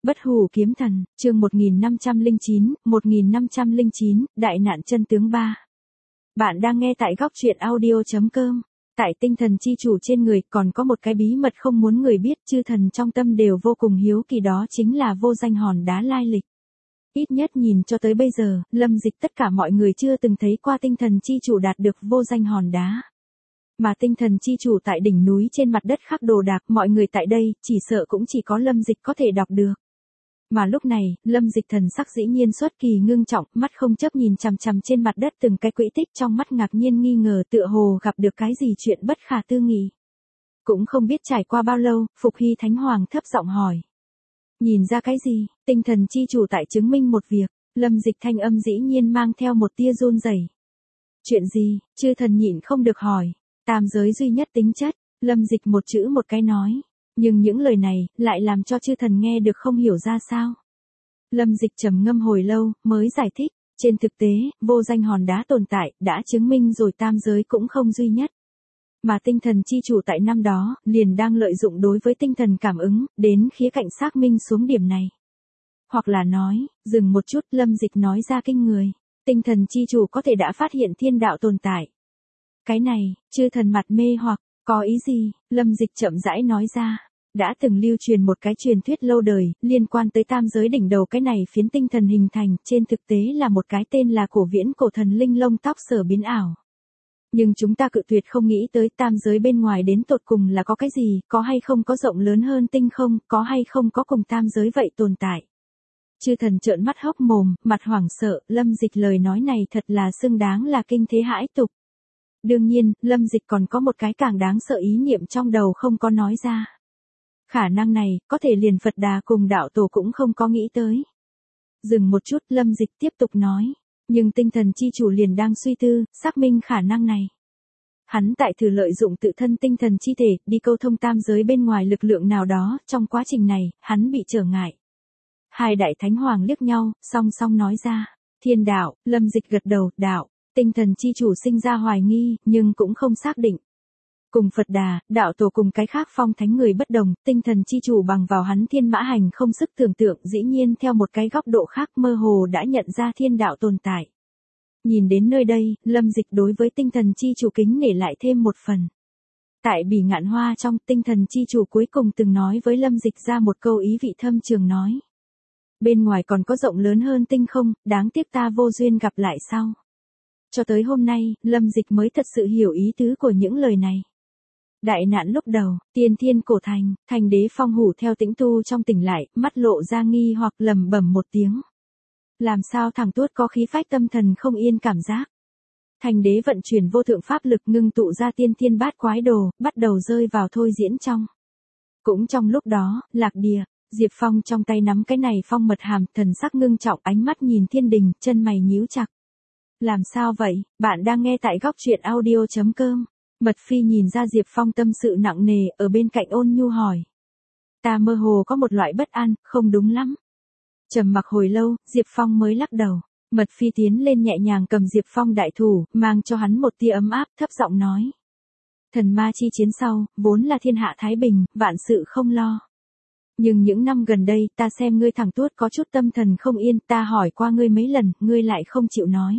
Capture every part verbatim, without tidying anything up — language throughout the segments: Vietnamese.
Bất hủ kiếm thần, chương một nghìn năm trăm lẻ chín, một nghìn năm trăm lẻ chín, đại nạn chân tướng ba. Bạn đang nghe tại góc truyện audio chấm com. Tại tinh thần chi chủ trên người còn có một cái bí mật không muốn người biết, chư thần trong tâm đều vô cùng hiếu kỳ, đó chính là vô danh hòn đá lai lịch. Ít nhất nhìn cho tới bây giờ, Lâm Dịch tất cả mọi người chưa từng thấy qua tinh thần chi chủ đạt được vô danh hòn đá. Mà tinh thần chi chủ tại đỉnh núi trên mặt đất khắc đồ đạc, mọi người tại đây, chỉ sợ cũng chỉ có Lâm Dịch có thể đọc được. Mà lúc này, Lâm Dịch thần sắc dĩ nhiên xuất kỳ ngưng trọng, mắt không chớp nhìn chằm chằm trên mặt đất từng cái quỹ tích, trong mắt ngạc nhiên nghi ngờ, tựa hồ gặp được cái gì chuyện bất khả tư nghị. Cũng không biết trải qua bao lâu, Phục Hy Thánh Hoàng thấp giọng hỏi. Nhìn ra cái gì? Tinh thần chi chủ tại chứng minh một việc. Lâm Dịch thanh âm dĩ nhiên mang theo một tia run rẩy. Chuyện gì? Chư thần nhịn không được hỏi. Tam giới duy nhất tính chất. Lâm Dịch một chữ một cái nói. Nhưng những lời này, lại làm cho chư thần nghe được không hiểu ra sao. Lâm Dịch trầm ngâm hồi lâu, mới giải thích. Trên thực tế, vô danh hòn đá tồn tại, đã chứng minh rồi tam giới cũng không duy nhất. Mà tinh thần chi chủ tại năm đó, liền đang lợi dụng đối với tinh thần cảm ứng, đến khía cạnh xác minh xuống điểm này. Hoặc là nói, dừng một chút, Lâm Dịch nói ra kinh người. Tinh thần chi chủ có thể đã phát hiện thiên đạo tồn tại. Cái này, chư thần mặt mê hoặc, có ý gì? Lâm Dịch chậm rãi nói ra. Đã từng lưu truyền một cái truyền thuyết lâu đời, liên quan tới tam giới đỉnh đầu cái này phiến tinh thần hình thành, trên thực tế là một cái tên là cổ viễn cổ thần linh lông tóc sở biến ảo. Nhưng chúng ta cự tuyệt không nghĩ tới tam giới bên ngoài đến tột cùng là có cái gì, có hay không có rộng lớn hơn tinh không, có hay không có cùng tam giới vậy tồn tại. Chư thần trợn mắt hốc mồm, mặt hoảng sợ, Lâm Dịch lời nói này thật là xứng đáng là kinh thế hãi tục. Đương nhiên, Lâm Dịch còn có một cái càng đáng sợ ý niệm trong đầu không có nói ra. Khả năng này, có thể liền Phật Đà cùng đạo tổ cũng không có nghĩ tới. Dừng một chút, Lâm Dịch tiếp tục nói. Nhưng tinh thần chi chủ liền đang suy tư, xác minh khả năng này. Hắn tại thử lợi dụng tự thân tinh thần chi thể, đi câu thông tam giới bên ngoài lực lượng nào đó, trong quá trình này, hắn bị trở ngại. Hai đại thánh hoàng liếc nhau, song song nói ra. Thiên đạo, Lâm Dịch gật đầu, đạo, tinh thần chi chủ sinh ra hoài nghi, nhưng cũng không xác định. Cùng Phật Đà, đạo tổ cùng cái khác phong thánh người bất đồng, tinh thần chi chủ bằng vào hắn thiên mã hành không sức tưởng tượng, dĩ nhiên theo một cái góc độ khác mơ hồ đã nhận ra thiên đạo tồn tại. Nhìn đến nơi đây, Lâm Dịch đối với tinh thần chi chủ kính nể lại thêm một phần. Tại Bỉ Ngạn Hoa trong, tinh thần chi chủ cuối cùng từng nói với Lâm Dịch ra một câu ý vị thâm trường nói. Bên ngoài còn có rộng lớn hơn tinh không, đáng tiếc ta vô duyên gặp lại sau. Cho tới hôm nay, Lâm Dịch mới thật sự hiểu ý tứ của những lời này. Đại nạn lúc đầu, tiên thiên cổ thành, thành đế Phong Hủ theo tĩnh tu trong tỉnh lại, mắt lộ ra nghi hoặc lẩm bẩm một tiếng. Làm sao thằng tuốt có khí phách tâm thần không yên cảm giác. Thành đế vận chuyển vô thượng pháp lực ngưng tụ ra tiên thiên bát quái đồ, bắt đầu rơi vào thôi diễn trong. Cũng trong lúc đó, lạc địa, Diệp Phong trong tay nắm cái này phong mật hàm, thần sắc ngưng trọng, ánh mắt nhìn thiên đình, chân mày nhíu chặt. Làm sao vậy? Bạn đang nghe tại góc truyện audio chấm com. Mật Phi nhìn ra Diệp Phong tâm sự nặng nề, ở bên cạnh ôn nhu hỏi. Ta mơ hồ có một loại bất an, không đúng lắm. Trầm mặc hồi lâu, Diệp Phong mới lắc đầu. Mật Phi tiến lên nhẹ nhàng cầm Diệp Phong đại thủ, mang cho hắn một tia ấm áp, thấp giọng nói. Thần ma chi chiến sau, vốn là thiên hạ thái bình, vạn sự không lo. Nhưng những năm gần đây, ta xem ngươi thẳng tuốt có chút tâm thần không yên, ta hỏi qua ngươi mấy lần, ngươi lại không chịu nói.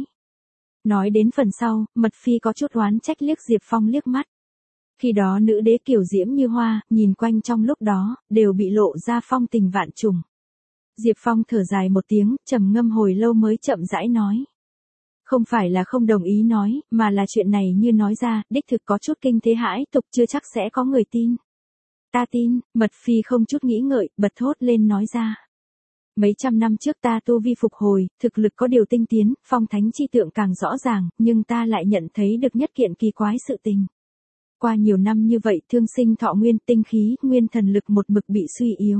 Nói đến phần sau, Mật Phi có chút oán trách liếc Diệp Phong liếc mắt. Khi đó nữ đế kiều diễm như hoa, nhìn quanh trong lúc đó, đều bị lộ ra phong tình vạn trùng. Diệp Phong thở dài một tiếng, trầm ngâm hồi lâu mới chậm rãi nói. Không phải là không đồng ý nói, mà là chuyện này như nói ra, đích thực có chút kinh thế hãi tục, chưa chắc sẽ có người tin. Ta tin, Mật Phi không chút nghĩ ngợi, bật thốt lên nói ra. Mấy trăm năm trước ta tu vi phục hồi, thực lực có điều tinh tiến, phong thánh chi tượng càng rõ ràng, nhưng ta lại nhận thấy được nhất kiện kỳ quái sự tình. Qua nhiều năm như vậy, thương sinh thọ nguyên, tinh khí, nguyên thần lực một mực bị suy yếu.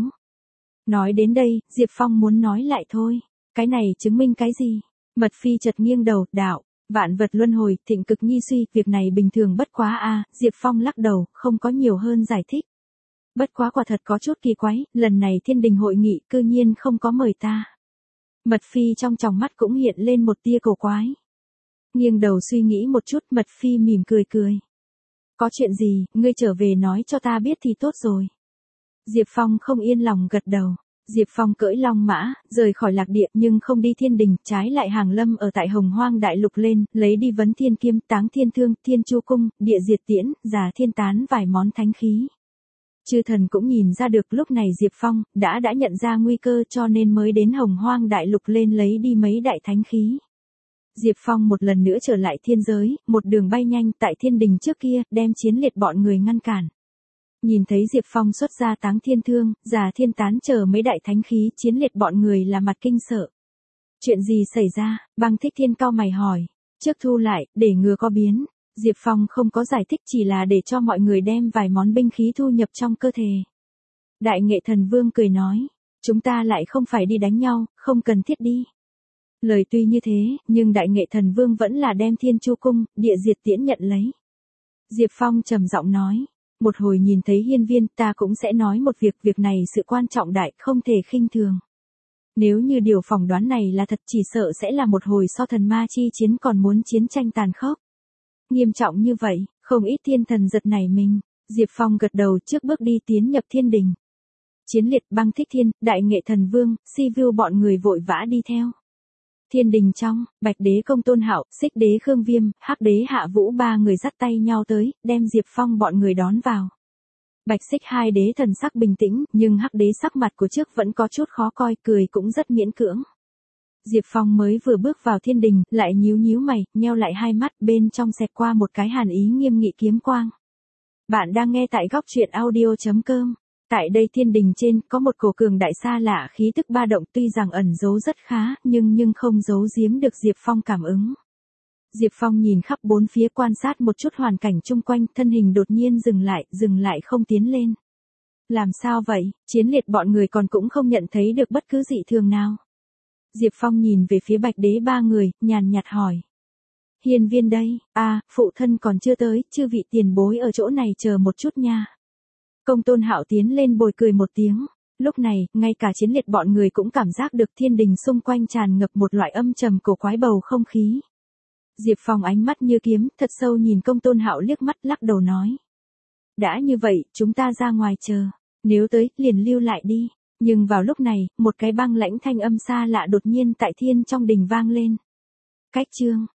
Nói đến đây, Diệp Phong muốn nói lại thôi. Cái này chứng minh cái gì? Mật Phi chợt nghiêng đầu, đạo, vạn vật luân hồi, thịnh cực nhi suy, việc này bình thường bất quá a. Diệp Phong lắc đầu, không có nhiều hơn giải thích. Bất quá quả thật có chút kỳ quái, lần này thiên đình hội nghị cư nhiên không có mời ta. Mật Phi trong tròng mắt cũng hiện lên một tia cổ quái. Nghiêng đầu suy nghĩ một chút, Mật Phi mỉm cười cười. Có chuyện gì, ngươi trở về nói cho ta biết thì tốt rồi. Diệp Phong không yên lòng gật đầu. Diệp Phong cưỡi long mã, rời khỏi lạc địa nhưng không đi thiên đình, trái lại hàng lâm ở tại Hồng Hoang Đại Lục lên, lấy đi vấn thiên kiếm, táng thiên thương, thiên chu cung, địa diệt tiễn, già thiên tán vài món thánh khí. Chư thần cũng nhìn ra được lúc này Diệp Phong đã đã nhận ra nguy cơ cho nên mới đến Hồng Hoang Đại Lục lên lấy đi mấy đại thánh khí. Diệp Phong một lần nữa trở lại thiên giới, một đường bay nhanh tại thiên đình trước kia, đem chiến liệt bọn người ngăn cản. Nhìn thấy Diệp Phong xuất ra táng thiên thương, già thiên tán chờ mấy đại thánh khí, chiến liệt bọn người là mặt kinh sợ. Chuyện gì xảy ra? Băng Thích Thiên cau mày hỏi. Trước thu lại, để ngừa có biến. Diệp Phong không có giải thích, chỉ là để cho mọi người đem vài món binh khí thu nhập trong cơ thể. Đại Nghệ Thần Vương cười nói, chúng ta lại không phải đi đánh nhau, không cần thiết đi. Lời tuy như thế, nhưng Đại Nghệ Thần Vương vẫn là đem thiên chu cung, địa diệt tiễn nhận lấy. Diệp Phong trầm giọng nói, một hồi nhìn thấy hiên viên ta cũng sẽ nói một việc, việc này sự quan trọng đại, không thể khinh thường. Nếu như điều phỏng đoán này là thật chỉ sợ sẽ là một hồi so thần ma chi chiến còn muốn chiến tranh tàn khốc. Nghiêm trọng như vậy, không ít thiên thần giật nảy mình. Diệp Phong gật đầu trước bước đi tiến nhập thiên đình. Chiến liệt, Băng Thích Thiên, Đại Nghệ Thần Vương, Si Vu bọn người vội vã đi theo. Thiên đình trong, Bạch Đế Công Tôn Hạo, Xích Đế Khương Viêm, Hắc Đế Hạ Vũ ba người dắt tay nhau tới, đem Diệp Phong bọn người đón vào. Bạch Xích hai đế thần sắc bình tĩnh, nhưng Hắc Đế sắc mặt của trước vẫn có chút khó coi, cười cũng rất miễn cưỡng. Diệp Phong mới vừa bước vào thiên đình, lại nhíu nhíu mày, nheo lại hai mắt, bên trong xẹt qua một cái hàn ý nghiêm nghị kiếm quang. Bạn đang nghe tại góc truyện audio chấm com. Tại đây thiên đình trên, có một cổ cường đại xa lạ khí tức ba động, tuy rằng ẩn giấu rất khá, nhưng nhưng không giấu giếm được Diệp Phong cảm ứng. Diệp Phong nhìn khắp bốn phía quan sát một chút hoàn cảnh chung quanh, thân hình đột nhiên dừng lại, dừng lại không tiến lên. Làm sao vậy? Chiến liệt bọn người còn cũng không nhận thấy được bất cứ dị thường nào. Diệp Phong nhìn về phía Bạch Đế ba người, nhàn nhạt hỏi. Hiên viên đây, à, phụ thân còn chưa tới, chư vị tiền bối ở chỗ này chờ một chút nha. Công Tôn Hạo tiến lên bồi cười một tiếng. Lúc này, ngay cả chiến liệt bọn người cũng cảm giác được thiên đình xung quanh tràn ngập một loại âm trầm cổ quái bầu không khí. Diệp Phong ánh mắt như kiếm, thật sâu nhìn Công Tôn Hạo liếc mắt, lắc đầu nói. Đã như vậy, chúng ta ra ngoài chờ, nếu tới, liền lưu lại đi. Nhưng vào lúc này, một cái băng lãnh thanh âm xa lạ đột nhiên tại thiên trong đình vang lên. Cách chương,